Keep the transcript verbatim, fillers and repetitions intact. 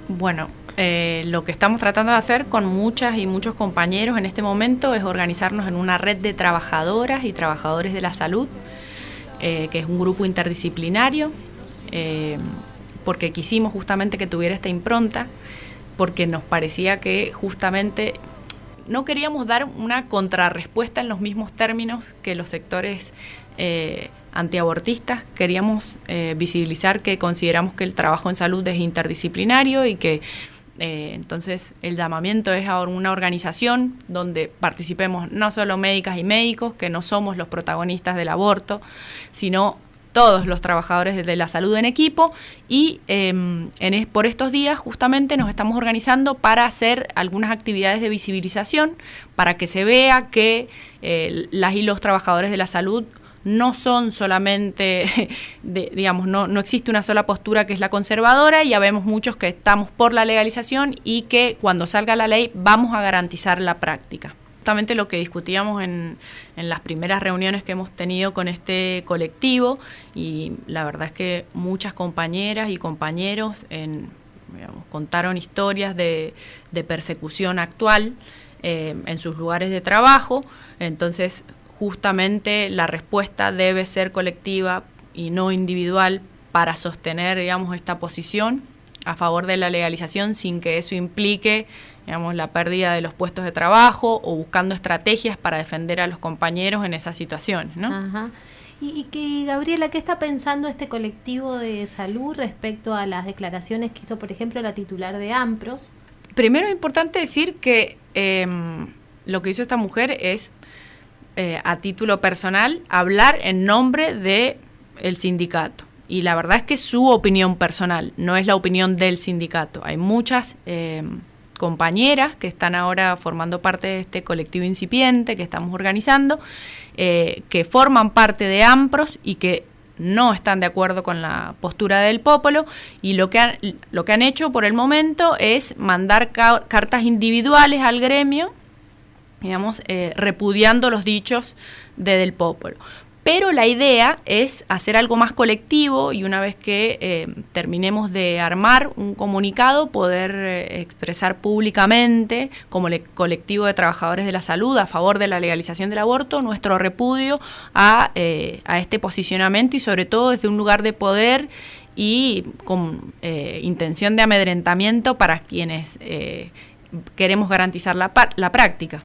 Bueno, eh, lo que estamos tratando de hacer con muchas y muchos compañeros en este momento es organizarnos en una red de trabajadoras y trabajadores de la salud, eh, que es un grupo interdisciplinario, eh, porque quisimos justamente que tuviera esta impronta, porque nos parecía que justamente no queríamos dar una contrarrespuesta en los mismos términos que los sectores eh, antiabortistas. Queríamos eh, visibilizar que consideramos que el trabajo en salud es interdisciplinario y que eh, entonces el llamamiento es a una organización donde participemos no solo médicas y médicos, que no somos los protagonistas del aborto, sino todos los trabajadores de la salud en equipo, y eh, en, por estos días justamente nos estamos organizando para hacer algunas actividades de visibilización, para que se vea que eh, las y los trabajadores de la salud no son solamente, de, digamos, no, no existe una sola postura que es la conservadora, y ya vemos muchos que estamos por la legalización y que cuando salga la ley vamos a garantizar la práctica. Justamente lo que discutíamos en, en las primeras reuniones que hemos tenido con este colectivo, y la verdad es que muchas compañeras y compañeros en, digamos, contaron historias de, de persecución actual eh, en sus lugares de trabajo. Entonces justamente la respuesta debe ser colectiva y no individual para sostener, digamos, esta posición a favor de la legalización sin que eso implique, digamos, la pérdida de los puestos de trabajo o buscando estrategias para defender a los compañeros en esas situaciones, ¿no? Ajá. Y, y que, Gabriela, ¿qué está pensando este colectivo de salud respecto a las declaraciones que hizo, por ejemplo, la titular de AMPROS? Primero es importante decir que eh, lo que hizo esta mujer es, eh, a título personal, hablar en nombre de el sindicato. Y la verdad es que es su opinión personal, no es la opinión del sindicato. Hay muchas eh, compañeras que están ahora formando parte de este colectivo incipiente que estamos organizando, eh, que forman parte de AMPROS y que no están de acuerdo con la postura del Popolo, y lo que han, lo que han hecho por el momento es mandar ca- cartas individuales al gremio, digamos, eh, repudiando los dichos de Del Popolo. Pero la idea es hacer algo más colectivo, y una vez que eh, terminemos de armar un comunicado, poder eh, expresar públicamente, como le, colectivo de trabajadores de la salud a favor de la legalización del aborto, nuestro repudio a, eh, a este posicionamiento, y sobre todo desde un lugar de poder y con eh, intención de amedrentamiento para quienes eh, queremos garantizar la, la práctica.